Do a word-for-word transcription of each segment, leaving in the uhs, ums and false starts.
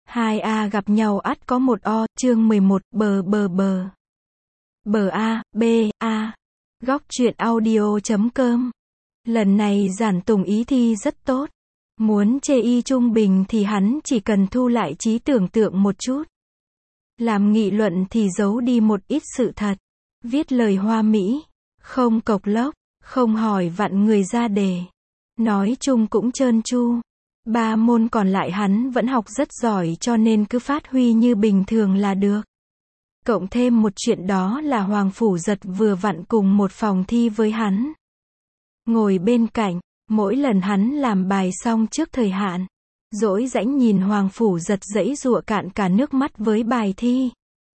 Hai A gặp nhau ắt có một O, chương mười một, bờ bờ bờ. Bờ A, B, A. Góc truyện audio chấm com. Lần này Giản Tùng ý thi rất tốt. Muốn chê y trung bình thì hắn chỉ cần thu lại trí tưởng tượng một chút. Làm nghị luận thì giấu đi một ít sự thật. Viết lời hoa mỹ, không cộc lốc, không hỏi vặn người ra đề. Nói chung cũng trơn tru. Ba môn còn lại hắn vẫn học rất giỏi cho nên cứ phát huy như bình thường là được. Cộng thêm một chuyện đó là Hoàng Phủ Giật vừa vặn cùng một phòng thi với hắn. Ngồi bên cạnh, mỗi lần hắn làm bài xong trước thời hạn, dỗi rãnh nhìn Hoàng Phủ Giật giãy giụa cạn cả nước mắt với bài thi.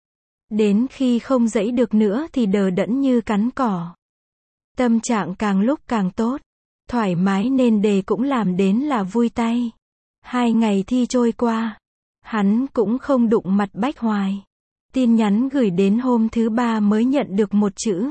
Đến khi không giãy được nữa thì đờ đẫn như cắn cỏ. Tâm trạng càng lúc càng tốt. Thoải mái nên đề cũng làm đến là vui tay. Hai ngày thi trôi qua, hắn cũng không đụng mặt Bách Hoài. Tin nhắn gửi đến hôm thứ ba mới nhận được một chữ.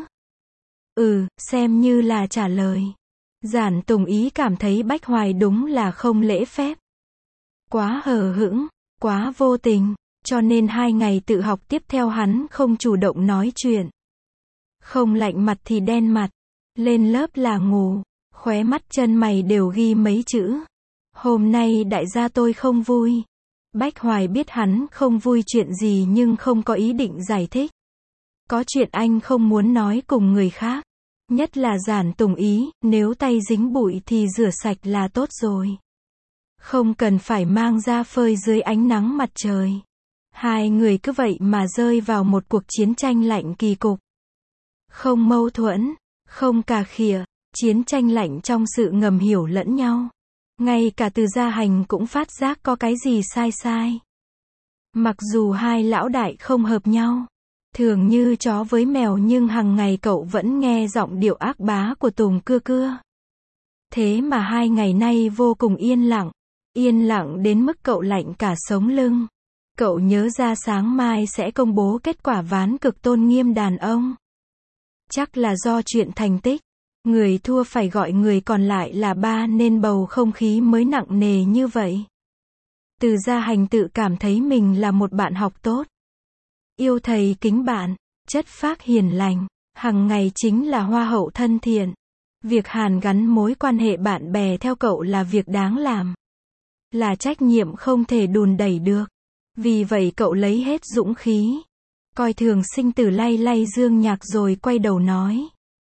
Ừ, xem như là trả lời. Giản Tùng ý cảm thấy Bách Hoài đúng là không lễ phép. Quá hờ hững, quá vô tình, cho nên hai ngày tự học tiếp theo hắn không chủ động nói chuyện. Không lạnh mặt thì đen mặt, lên lớp là ngủ. Khóe mắt chân mày đều ghi mấy chữ. Hôm nay đại gia tôi không vui. Bách Hoài biết hắn không vui chuyện gì nhưng không có ý định giải thích. Có chuyện anh không muốn nói cùng người khác. Nhất là Giản Tùng ý, nếu tay dính bụi thì rửa sạch là tốt rồi. Không cần phải mang ra phơi dưới ánh nắng mặt trời. Hai người cứ vậy mà rơi vào một cuộc chiến tranh lạnh kỳ cục. Không mâu thuẫn, không cà khịa. Chiến tranh lạnh trong sự ngầm hiểu lẫn nhau. Ngay cả Từ Gia Hành cũng phát giác có cái gì sai sai. Mặc dù hai lão đại không hợp nhau, thường như chó với mèo nhưng hằng ngày cậu vẫn nghe giọng điệu ác bá của Tùng Cưa Cưa. Thế mà hai ngày nay vô cùng yên lặng. Yên lặng đến mức cậu lạnh cả sống lưng. Cậu nhớ ra sáng mai sẽ công bố kết quả ván cực tôn nghiêm đàn ông. Chắc là do chuyện thành tích. Người thua phải gọi người còn lại là ba nên bầu không khí mới nặng nề như vậy. Từ Gia Hành tự cảm thấy mình là một bạn học tốt. Yêu thầy kính bạn, chất phác hiền lành, hằng ngày chính là hoa hậu thân thiện. Việc hàn gắn mối quan hệ bạn bè theo cậu là việc đáng làm. Là trách nhiệm không thể đùn đẩy được. Vì vậy cậu lấy hết dũng khí. Coi thường sinh tử lay lay Dương Nhạc rồi quay đầu nói.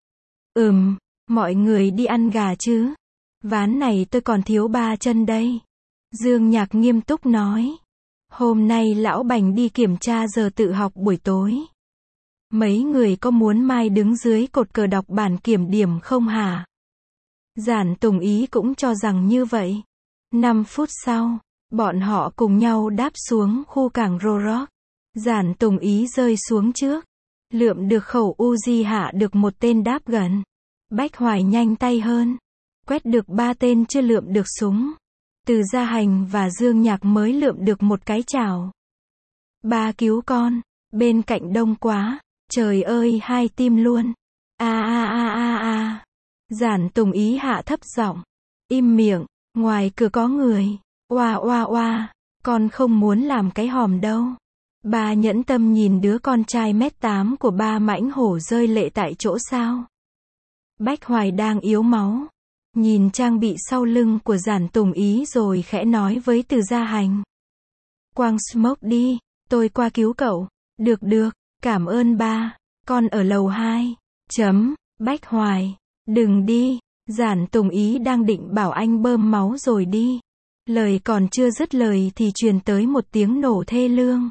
Ừm. Mọi người đi ăn gà chứ? Ván này tôi còn thiếu ba chân đây. Dương Nhạc nghiêm túc nói. Hôm nay lão Bành đi kiểm tra giờ tự học buổi tối. Mấy người có muốn mai đứng dưới cột cờ đọc bản kiểm điểm không hả? Giản Tùng ý cũng cho rằng như vậy. Năm phút sau, bọn họ cùng nhau đáp xuống khu cảng Rorock. Giản Tùng ý rơi xuống trước. Lượm được khẩu Uzi hạ được một tên đáp gần. Bách Hoài nhanh tay hơn. Quét được ba tên chưa lượm được súng. Từ Gia Hành và Dương Nhạc mới lượm được một cái chảo. Ba cứu con. Bên cạnh đông quá. Trời ơi hai tim luôn. A a a a a. Giản Tùng ý hạ thấp giọng. Im miệng. Ngoài cửa có người. Oa oa oa. Con không muốn làm cái hòm đâu. Ba nhẫn tâm nhìn đứa con trai mét tám của ba mãnh hổ rơi lệ tại chỗ sao. Bách Hoài đang yếu máu. Nhìn trang bị sau lưng của Giản Tùng ý rồi khẽ nói với Từ Gia Hành. Quang smoke đi, tôi qua cứu cậu. Được được, cảm ơn ba. Con ở lầu hai. Chấm, Bách Hoài. Đừng đi. Giản Tùng ý đang định bảo anh bơm máu rồi đi. Lời còn chưa dứt lời thì truyền tới một tiếng nổ thê lương.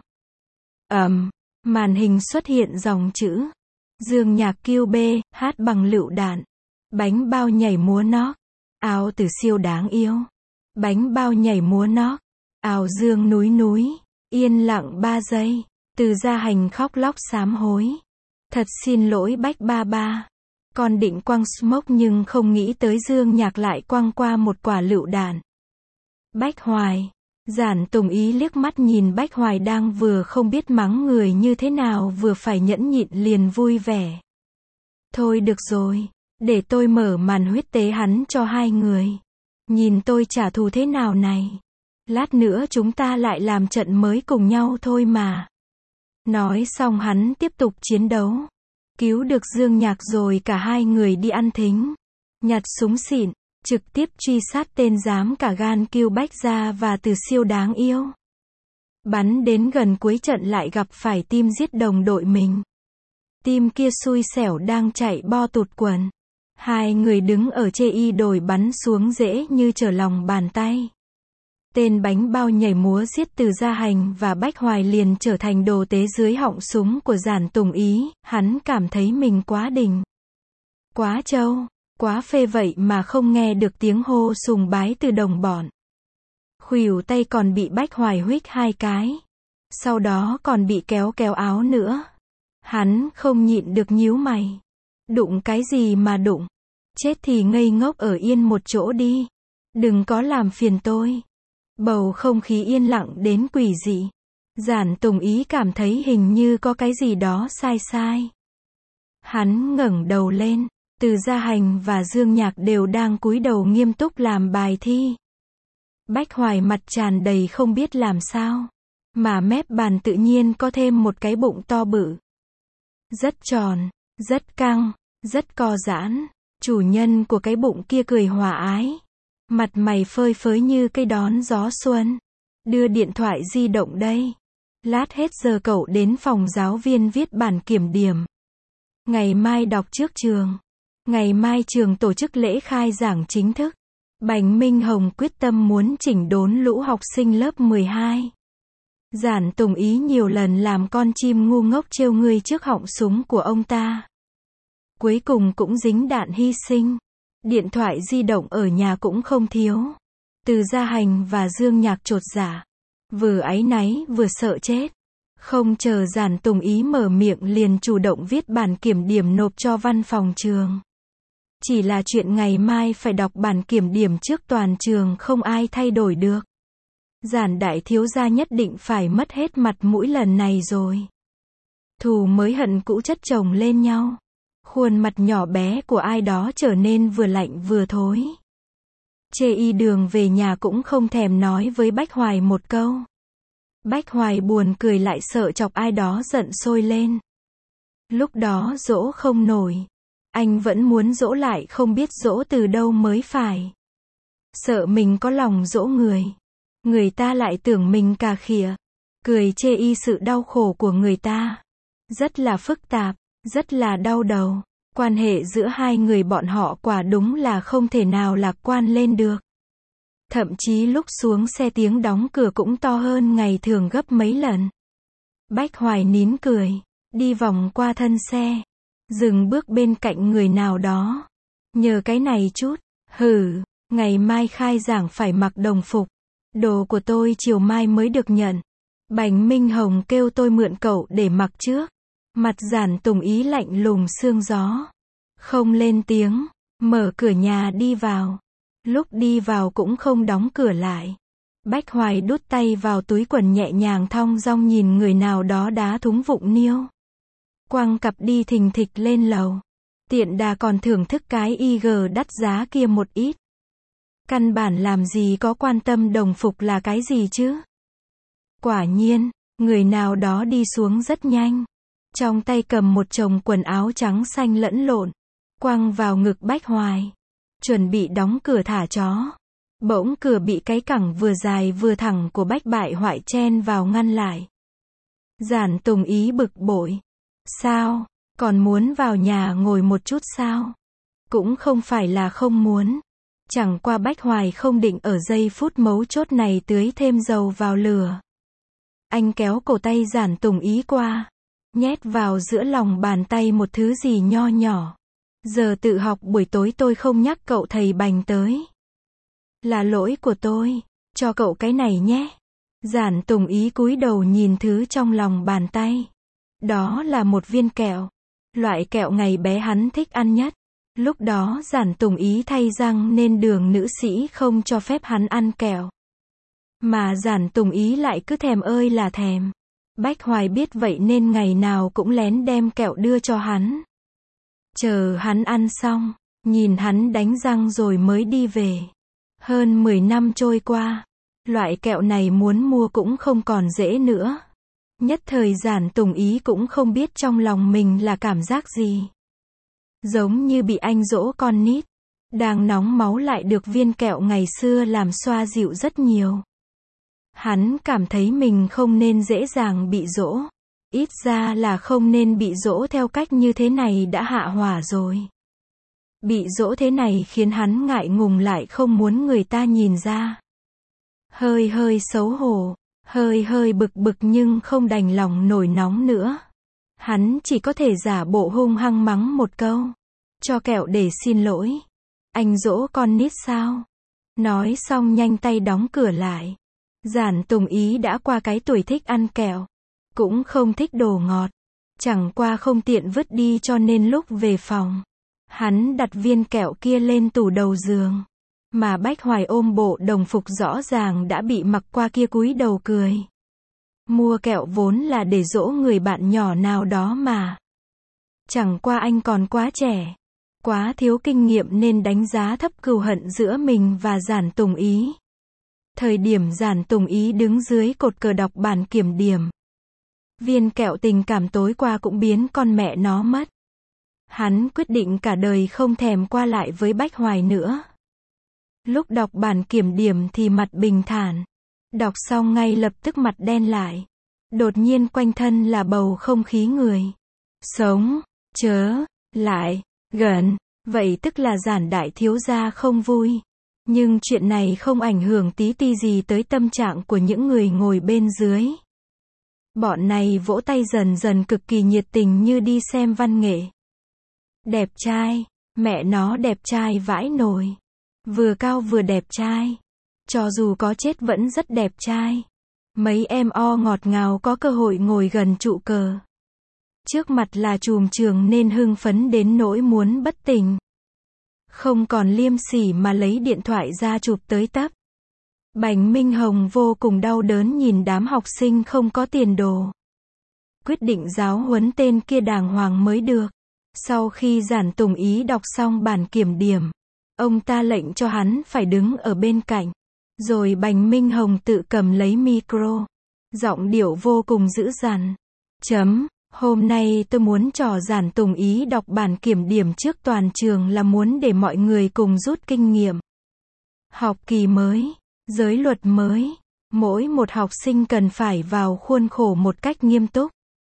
Ầm, màn hình xuất hiện dòng chữ. Dương Nhạc kêu bê, hát bằng lựu đạn. Bánh bao nhảy múa nót. Áo từ siêu đáng yêu. Bánh bao nhảy múa nót. Áo dương núi núi. Yên lặng ba giây. Từ Gia Hành khóc lóc sám hối. Thật xin lỗi Bách ba ba. Con định quăng smoke nhưng không nghĩ tới Dương Nhạc lại quăng qua một quả lựu đạn. Bách Hoài. Giản Tùng ý liếc mắt nhìn Bách Hoài đang vừa không biết mắng người như thế nào vừa phải nhẫn nhịn liền vui vẻ. Thôi được rồi, để tôi mở màn huyết tế hắn cho hai người. Nhìn tôi trả thù thế nào này. Lát nữa chúng ta lại làm trận mới cùng nhau thôi mà. Nói xong hắn tiếp tục chiến đấu. Cứu được Dương Nhạc rồi cả hai người đi ăn thính. Nhặt súng xịn, trực tiếp truy sát tên dám cả gan kêu Bách Gia và Từ Siêu đáng yêu. Bắn đến gần cuối trận lại gặp phải team giết đồng đội mình. Team kia xui xẻo đang chạy bo tụt quần. Hai người đứng ở chê y đồi bắn xuống dễ như trở lòng bàn tay. Tên bánh bao nhảy múa giết Từ Gia Hành và Bách Hoài liền trở thành đồ tế dưới họng súng của Giản Tùng Ý, hắn cảm thấy mình quá đỉnh. Quá trâu, quá phê vậy mà không nghe được tiếng hô sùng bái từ đồng bọn. Khuỷu tay còn bị Bách Hoài huých hai cái. Sau đó còn bị kéo kéo áo nữa. Hắn không nhịn được nhíu mày. Đụng cái gì mà đụng? Chết thì ngây ngốc ở yên một chỗ đi. Đừng có làm phiền tôi. Bầu không khí yên lặng đến quỷ dị. Giản Tùng Ý cảm thấy hình như có cái gì đó sai sai. Hắn ngẩng đầu lên. Từ Gia Hành và Dương Nhạc đều đang cúi đầu nghiêm túc làm bài thi. Bách Hoài mặt tràn đầy không biết làm sao. Mà mép bàn tự nhiên có thêm một cái bụng to bự. Rất tròn, rất căng, rất co giãn. Chủ nhân của cái bụng kia cười hòa ái. Mặt mày phơi phới như cây đón gió xuân. Đưa điện thoại di động đây. Lát hết giờ cậu đến phòng giáo viên viết bản kiểm điểm. Ngày mai đọc trước trường. Ngày mai trường tổ chức lễ khai giảng chính thức. Bành Minh Hồng quyết tâm muốn chỉnh đốn lũ học sinh lớp mười hai. Giản Tùng Ý nhiều lần làm con chim ngu ngốc trêu ngươi trước họng súng của ông ta. Cuối cùng cũng dính đạn hy sinh. Điện thoại di động ở nhà cũng không thiếu. Từ Gia Hành và Dương Nhạc chột dạ. Vừa áy náy vừa sợ chết. Không chờ Giản Tùng Ý mở miệng liền chủ động viết bản kiểm điểm nộp cho văn phòng trường. Chỉ là chuyện ngày mai phải đọc bản kiểm điểm trước toàn trường không ai thay đổi được. Giản đại thiếu gia nhất định phải mất hết mặt mũi lần này rồi. Thù mới hận cũ chất chồng lên nhau. Khuôn mặt nhỏ bé của ai đó trở nên vừa lạnh vừa thối. Chê y đường về nhà cũng không thèm nói với Bách Hoài một câu. Bách Hoài buồn cười lại sợ chọc ai đó giận sôi lên. Lúc đó dỗ không nổi. Anh vẫn muốn dỗ lại không biết dỗ từ đâu mới phải. Sợ mình có lòng dỗ người. Người ta lại tưởng mình cà khịa. Cười chê y sự đau khổ của người ta. Rất là phức tạp, rất là đau đầu. Quan hệ giữa hai người bọn họ quả đúng là không thể nào lạc quan lên được. Thậm chí lúc xuống xe tiếng đóng cửa cũng to hơn ngày thường gấp mấy lần. Bách Hoài nín cười, đi vòng qua thân xe. Dừng bước bên cạnh người nào đó. Nhờ cái này chút. Hừ, ngày mai khai giảng phải mặc đồng phục. Đồ của tôi chiều mai mới được nhận. Bành Minh Hồng kêu tôi mượn cậu để mặc trước. Mặt Giản Tùng Ý lạnh lùng sương gió. Không lên tiếng, mở cửa nhà đi vào. Lúc đi vào cũng không đóng cửa lại. Bách Hoài đút tay vào túi quần nhẹ nhàng thong dong nhìn người nào đó đá thúng vụng niêu. Quăng cặp đi thình thịch lên lầu. Tiện đà còn thưởng thức cái i giê đắt giá kia một ít. Căn bản làm gì có quan tâm đồng phục là cái gì chứ. Quả nhiên, người nào đó đi xuống rất nhanh. Trong tay cầm một chồng quần áo trắng xanh lẫn lộn. Quăng vào ngực Bách Hoài. Chuẩn bị đóng cửa thả chó. Bỗng cửa bị cái cẳng vừa dài vừa thẳng của Bách Bại Hoại chen vào ngăn lại. Giản Tùng Ý bực bội. Sao? Còn muốn vào nhà ngồi một chút sao? Cũng không phải là không muốn. Chẳng qua Bách Hoài không định ở giây phút mấu chốt này tưới thêm dầu vào lửa. Anh kéo cổ tay Giản Tùng Ý qua. Nhét vào giữa lòng bàn tay một thứ gì nho nhỏ. Giờ tự học buổi tối tôi không nhắc cậu thầy Bành tới. Là lỗi của tôi. Cho cậu cái này nhé. Giản Tùng Ý cúi đầu nhìn thứ trong lòng bàn tay. Đó là một viên kẹo. Loại kẹo ngày bé hắn thích ăn nhất. Lúc đó Giản Tùng Ý thay răng nên đường nữ sĩ không cho phép hắn ăn kẹo. Mà Giản Tùng Ý lại cứ thèm ơi là thèm. Bách Hoài biết vậy nên ngày nào cũng lén đem kẹo đưa cho hắn. Chờ hắn ăn xong, nhìn hắn đánh răng rồi mới đi về. Hơn mười năm trôi qua, Loại kẹo này muốn mua cũng không còn dễ nữa. Nhất thời Giản Tùng Ý cũng không biết trong lòng mình là cảm giác gì. Giống như bị anh dỗ con nít. Đang nóng máu lại được viên kẹo ngày xưa làm xoa dịu rất nhiều. Hắn cảm thấy mình không nên dễ dàng bị dỗ. Ít ra là không nên bị dỗ theo cách như thế này đã hạ hỏa rồi. Bị dỗ thế này khiến hắn ngại ngùng lại không muốn người ta nhìn ra. Hơi hơi xấu hổ, hơi hơi bực bực nhưng không đành lòng nổi nóng nữa. Hắn chỉ có thể giả bộ hung hăng mắng một câu. Cho kẹo để xin lỗi. Anh dỗ con nít sao? Nói xong nhanh tay đóng cửa lại. Giản Tùng Ý đã qua cái tuổi thích ăn kẹo. Cũng không thích đồ ngọt. Chẳng qua không tiện vứt đi cho nên lúc về phòng. Hắn đặt viên kẹo kia lên tủ đầu giường. Mà Bách Hoài ôm bộ đồng phục rõ ràng đã bị mặc qua kia cúi đầu cười. Mua kẹo vốn là để dỗ người bạn nhỏ nào đó mà. Chẳng qua anh còn quá trẻ. Quá thiếu kinh nghiệm nên đánh giá thấp cừu hận giữa mình và Giản Tùng Ý. Thời điểm Giản Tùng Ý đứng dưới cột cờ đọc bản kiểm điểm. Viên kẹo tình cảm tối qua cũng biến con mẹ nó mất. Hắn quyết định cả đời không thèm qua lại với Bách Hoài nữa. Lúc đọc bản kiểm điểm thì mặt bình thản. Đọc xong ngay lập tức mặt đen lại. Đột nhiên quanh thân là bầu không khí người. Sống, chớ, lại, gần. Vậy tức là Giản đại thiếu gia không vui. Nhưng chuyện này không ảnh hưởng tí ti gì tới tâm trạng của những người ngồi bên dưới. Bọn này vỗ tay dần dần cực kỳ nhiệt tình như đi xem văn nghệ. Đẹp trai, mẹ nó đẹp trai vãi nồi. Vừa cao vừa đẹp trai. Cho dù có chết vẫn rất đẹp trai. Mấy em o ngọt ngào có cơ hội ngồi gần trụ cờ. Trước mặt là trùm trường nên hưng phấn đến nỗi muốn bất tỉnh. Không còn liêm sỉ mà lấy điện thoại ra chụp tới tấp. Bành Minh Hồng vô cùng đau đớn nhìn đám học sinh không có tiền đồ. Quyết định giáo huấn tên kia đàng hoàng mới được. Sau khi Giản Tùng Ý đọc xong bản kiểm điểm, ông ta lệnh cho hắn phải đứng ở bên cạnh. Rồi Bành Minh Hồng tự cầm lấy micro. Giọng điệu vô cùng dữ dằn. Chấm, hôm nay tôi muốn trò Giản Tùng Ý đọc bản kiểm điểm trước toàn trường là muốn để mọi người cùng rút kinh nghiệm. Học kỳ mới, giới luật mới, mỗi một học sinh cần phải vào khuôn khổ một cách nghiêm túc.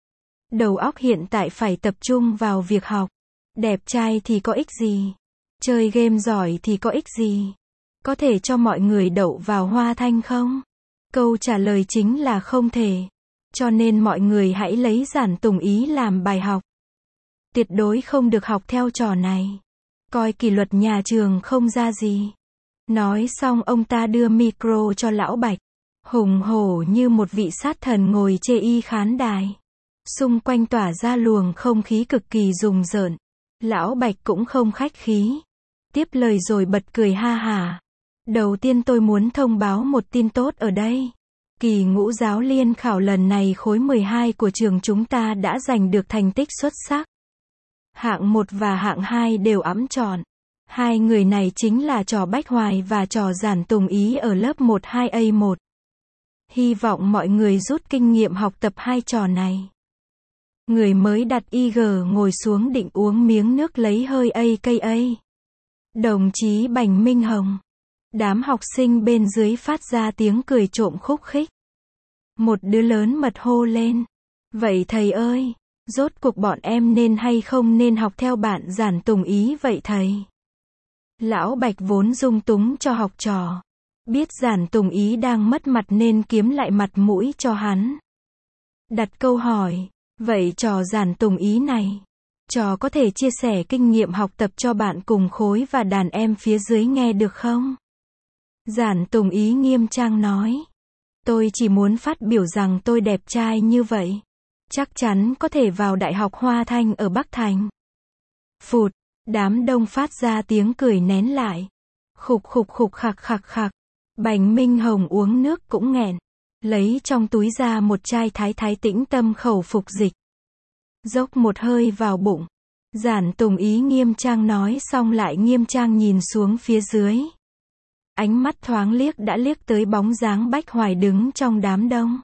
Đầu óc hiện tại phải tập trung vào việc học. Đẹp trai thì có ích gì? Chơi game giỏi thì có ích gì? Có thể cho mọi người đậu vào Hoa Thanh không? Câu trả lời chính là không thể. Cho nên mọi người hãy lấy Giản Tùng Ý làm bài học. Tuyệt đối không được học theo trò này. Coi kỷ luật nhà trường không ra gì. Nói xong ông ta đưa micro cho Lão Bạch. Hùng hổ như một vị sát thần ngồi chê y khán đài. Xung quanh tỏa ra luồng không khí cực kỳ rùng rợn. Lão Bạch cũng không khách khí. Tiếp lời rồi bật cười ha hả. Đầu tiên tôi muốn thông báo một tin tốt ở đây. Kỳ ngũ giáo liên khảo lần này khối mười hai của trường chúng ta đã giành được thành tích xuất sắc. Hạng một và hạng hai đều ẵm tròn. Hai người này chính là trò Bách Hoài và trò Giản Tùng Ý ở lớp một hai A một. Hy vọng mọi người rút kinh nghiệm học tập hai trò này. Người mới đặt i giê ngồi xuống định uống miếng nước lấy hơi a ca a. Đồng chí Bành Minh Hồng. Đám học sinh bên dưới phát ra tiếng cười trộm khúc khích. Một đứa lớn mật hô lên. Vậy thầy ơi, rốt cuộc bọn em nên hay không nên học theo bạn Giản Tùng Ý vậy thầy? Lão Bạch vốn dung túng cho học trò. Biết Giản Tùng Ý đang mất mặt nên kiếm lại mặt mũi cho hắn. Đặt câu hỏi. Vậy trò Giản Tùng Ý này, trò có thể chia sẻ kinh nghiệm học tập cho bạn cùng khối và đàn em phía dưới nghe được không? Giản Tùng Ý nghiêm trang nói. Tôi chỉ muốn phát biểu rằng tôi đẹp trai như vậy. Chắc chắn có thể vào Đại học Hoa Thanh ở Bắc Thành. Phụt, đám đông phát ra tiếng cười nén lại. Khục khục khục khạc khạc khạc. Bành Minh Hồng uống nước cũng nghẹn. Lấy trong túi ra một chai thái thái tĩnh tâm khẩu phục dịch. Dốc một hơi vào bụng. Giản Tùng Ý nghiêm trang nói xong lại nghiêm trang nhìn xuống phía dưới. Ánh mắt thoáng liếc đã liếc tới bóng dáng Bách Hoài đứng trong đám đông.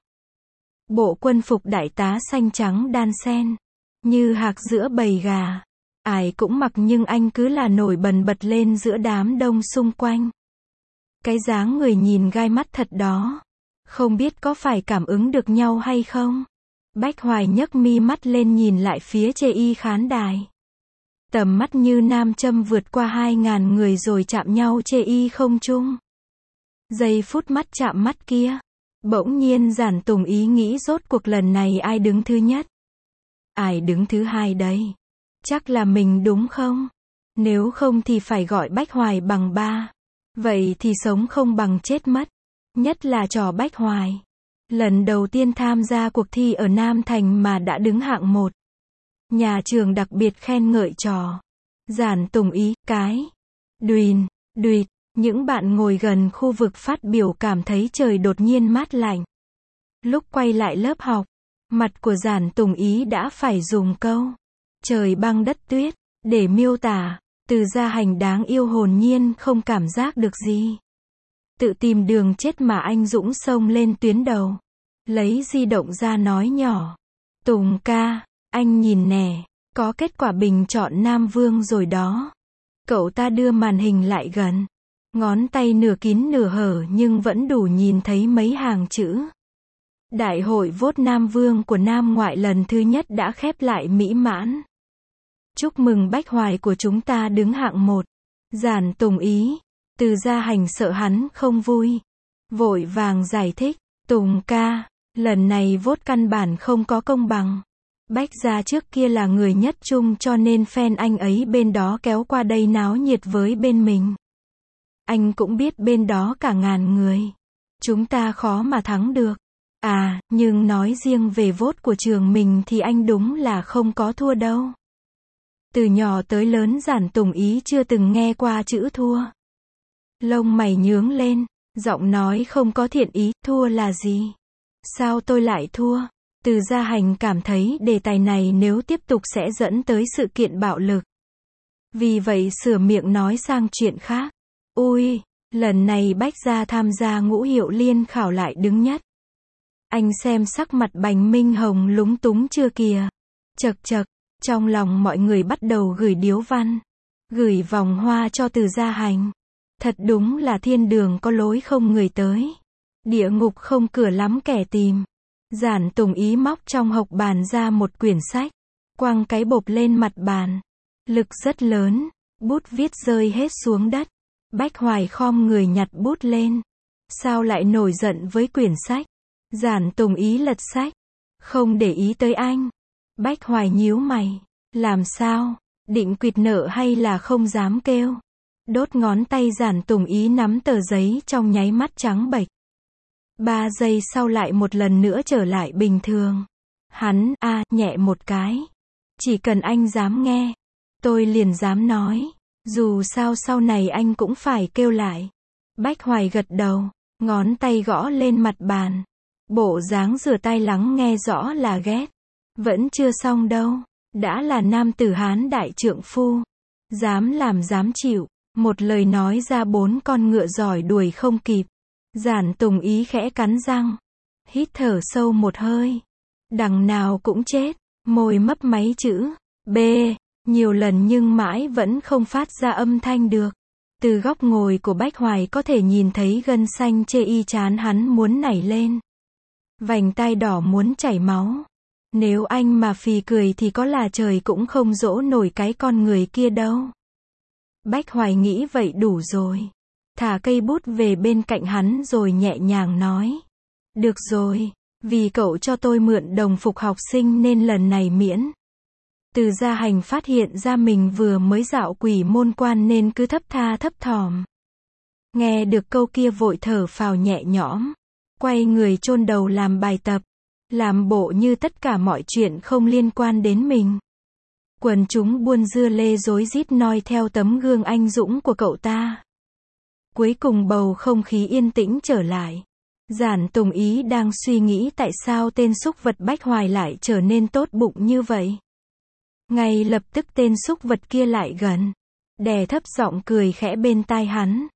Bộ quân phục đại tá xanh trắng đan xen, như hạc giữa bầy gà. Ai cũng mặc nhưng anh cứ là nổi bần bật lên giữa đám đông xung quanh. Cái dáng người nhìn gai mắt thật đó. Không biết có phải cảm ứng được nhau hay không? Bách Hoài nhấc mi mắt lên nhìn lại phía chê y khán đài. Tầm mắt như nam châm vượt qua hai ngàn người rồi chạm nhau chê y không trung. Giây phút mắt chạm mắt kia, bỗng nhiên Giản Tùng ý nghĩ rốt cuộc lần này ai đứng thứ nhất? Ai đứng thứ hai đây? Chắc là mình đúng không? Nếu không thì phải gọi Bách Hoài bằng ba. Vậy thì sống không bằng chết mất. Nhất là trò Bách Hoài. Lần đầu tiên tham gia cuộc thi ở Nam Thành mà đã đứng hạng một. Nhà trường đặc biệt khen ngợi trò. Giản Tùng ý, cái. Đùn, đuyệt. Những bạn ngồi gần khu vực phát biểu cảm thấy trời đột nhiên mát lạnh. Lúc quay lại lớp học, mặt của Giản Tùng ý đã phải dùng câu trời băng đất tuyết để miêu tả. Từ Gia Hành đáng yêu hồn nhiên không cảm giác được gì. Tự tìm đường chết mà anh dũng xông lên tuyến đầu. Lấy di động ra nói nhỏ. Tùng ca, anh nhìn nè, có kết quả bình chọn Nam Vương rồi đó. Cậu ta đưa màn hình lại gần. Ngón tay nửa kín nửa hở nhưng vẫn đủ nhìn thấy mấy hàng chữ. Đại hội vote Nam Vương của Nam Ngoại lần thứ nhất đã khép lại mỹ mãn. Chúc mừng Bách Hoài của chúng ta đứng hạng một. Giản Tùng ý. Từ Gia Hành sợ hắn không vui. Vội vàng giải thích. Tùng ca, lần này vote căn bản không có công bằng. Bách Gia trước kia là người nhất trung cho nên fan anh ấy bên đó kéo qua đây náo nhiệt với bên mình. Anh cũng biết bên đó cả ngàn người. Chúng ta khó mà thắng được. À, nhưng nói riêng về vote của trường mình thì anh đúng là không có thua đâu. Từ nhỏ tới lớn Giản Tùng ý chưa từng nghe qua chữ thua. Lông mày nhướng lên, giọng nói không có thiện ý, thua là gì? Sao tôi lại thua? Từ Gia Hành cảm thấy đề tài này nếu tiếp tục sẽ dẫn tới sự kiện bạo lực. Vì vậy sửa miệng nói sang chuyện khác. Ui, lần này Bách Gia tham gia ngũ hiệu liên khảo lại đứng nhất. Anh xem sắc mặt Bành Minh Hồng lúng túng chưa kìa. Chật chật, trong lòng mọi người bắt đầu gửi điếu văn. Gửi vòng hoa cho Từ Gia Hành. Thật đúng là thiên đường có lối không người tới. Địa ngục không cửa lắm kẻ tìm. Giản Tùng ý móc trong hộc bàn ra một quyển sách. Quăng cái bộp lên mặt bàn. Lực rất lớn. Bút viết rơi hết xuống đất. Bách Hoài khom người nhặt bút lên. Sao lại nổi giận với quyển sách? Giản Tùng ý lật sách. Không để ý tới anh. Bách Hoài nhíu mày. Làm sao? Định quỵt nợ hay là không dám kêu? Đốt ngón tay Giản Tùng ý nắm tờ giấy trong nháy mắt trắng bệch. Ba giây sau lại một lần nữa trở lại bình thường. Hắn, a, à, nhẹ một cái. Chỉ cần anh dám nghe. Tôi liền dám nói. Dù sao sau này anh cũng phải kêu lại. Bách Hoài gật đầu. Ngón tay gõ lên mặt bàn. Bộ dáng rửa tay lắng nghe rõ là ghét. Vẫn chưa xong đâu. Đã là nam tử Hán đại trượng phu. Dám làm dám chịu. Một lời nói ra bốn con ngựa giỏi đuổi không kịp. Giản Tùng ý khẽ cắn răng. Hít thở sâu một hơi. Đằng nào cũng chết. Môi mấp máy chữ B. Nhiều lần nhưng mãi vẫn không phát ra âm thanh được. Từ góc ngồi của Bách Hoài có thể nhìn thấy gân xanh chê y chán hắn muốn nảy lên. Vành tai đỏ muốn chảy máu. Nếu anh mà phì cười thì có là trời cũng không dỗ nổi cái con người kia đâu. Bách Hoài nghĩ vậy đủ rồi. Thả cây bút về bên cạnh hắn rồi nhẹ nhàng nói. Được rồi, vì cậu cho tôi mượn đồng phục học sinh nên lần này miễn. Từ Gia Hành phát hiện ra mình vừa mới dạo quỷ môn quan nên cứ thấp tha thấp thỏm. Nghe được câu kia vội thở phào nhẹ nhõm. Quay người chôn đầu làm bài tập. Làm bộ như tất cả mọi chuyện không liên quan đến mình. Quần chúng buôn dưa lê rối rít noi theo tấm gương anh dũng của cậu ta. Cuối cùng bầu không khí yên tĩnh trở lại. Giản Tùng ý đang suy nghĩ tại sao tên súc vật Bách Hoài lại trở nên tốt bụng như vậy. Ngay lập tức tên súc vật kia lại gần. Đè thấp giọng cười khẽ bên tai hắn.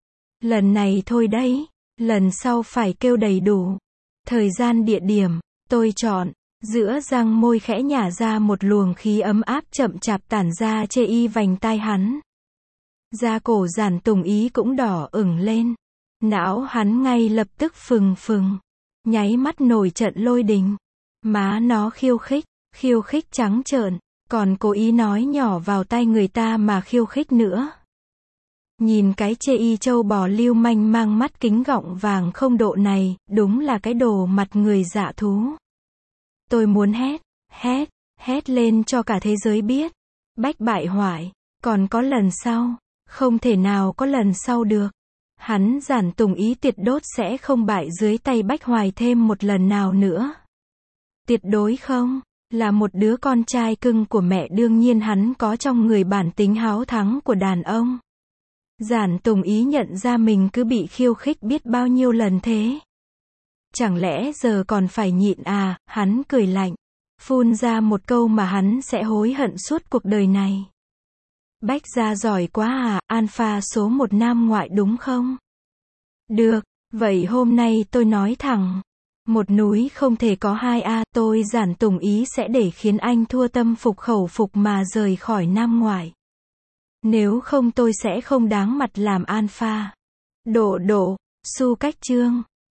Lần này thôi đấy, lần sau phải kêu đầy đủ. Thời gian địa điểm, tôi chọn. Giữa răng môi khẽ nhả ra một luồng khí ấm áp chậm chạp tản ra chê y vành tai hắn. Da cổ Giản Tùng Ý cũng đỏ ửng lên. Não hắn ngay lập tức phừng phừng. Nháy mắt nổi trận lôi đình. Má nó khiêu khích, khiêu khích trắng trợn, còn cố ý nói nhỏ vào tai người ta mà khiêu khích nữa. Nhìn cái chê y trâu bò lưu manh mang mắt kính gọng vàng không độ này, đúng là cái đồ mặt người dạ thú. Tôi muốn hét, hét, hét lên cho cả thế giới biết. Bách bại hoại, còn có lần sau, không thể nào có lần sau được. Hắn Giản Tùng Ý tuyệt đốt sẽ không bại dưới tay Bách Hoài thêm một lần nào nữa. Tuyệt đối không, là một đứa con trai cưng của mẹ đương nhiên hắn có trong người bản tính háo thắng của đàn ông. Giản Tùng Ý nhận ra mình cứ bị khiêu khích biết bao nhiêu lần thế. Chẳng lẽ giờ còn phải nhịn à, hắn cười lạnh. Phun ra một câu mà hắn sẽ hối hận suốt cuộc đời này. Bách gia giỏi quá à, alpha số một nam ngoại đúng không? Được, vậy hôm nay tôi nói thẳng. Một núi không thể có hai a, tôi Giản Tùng Ý sẽ để khiến anh thua tâm phục khẩu phục mà rời khỏi nam ngoại. Nếu không tôi sẽ không đáng mặt làm alpha. Độ độ, Su Cách Trương.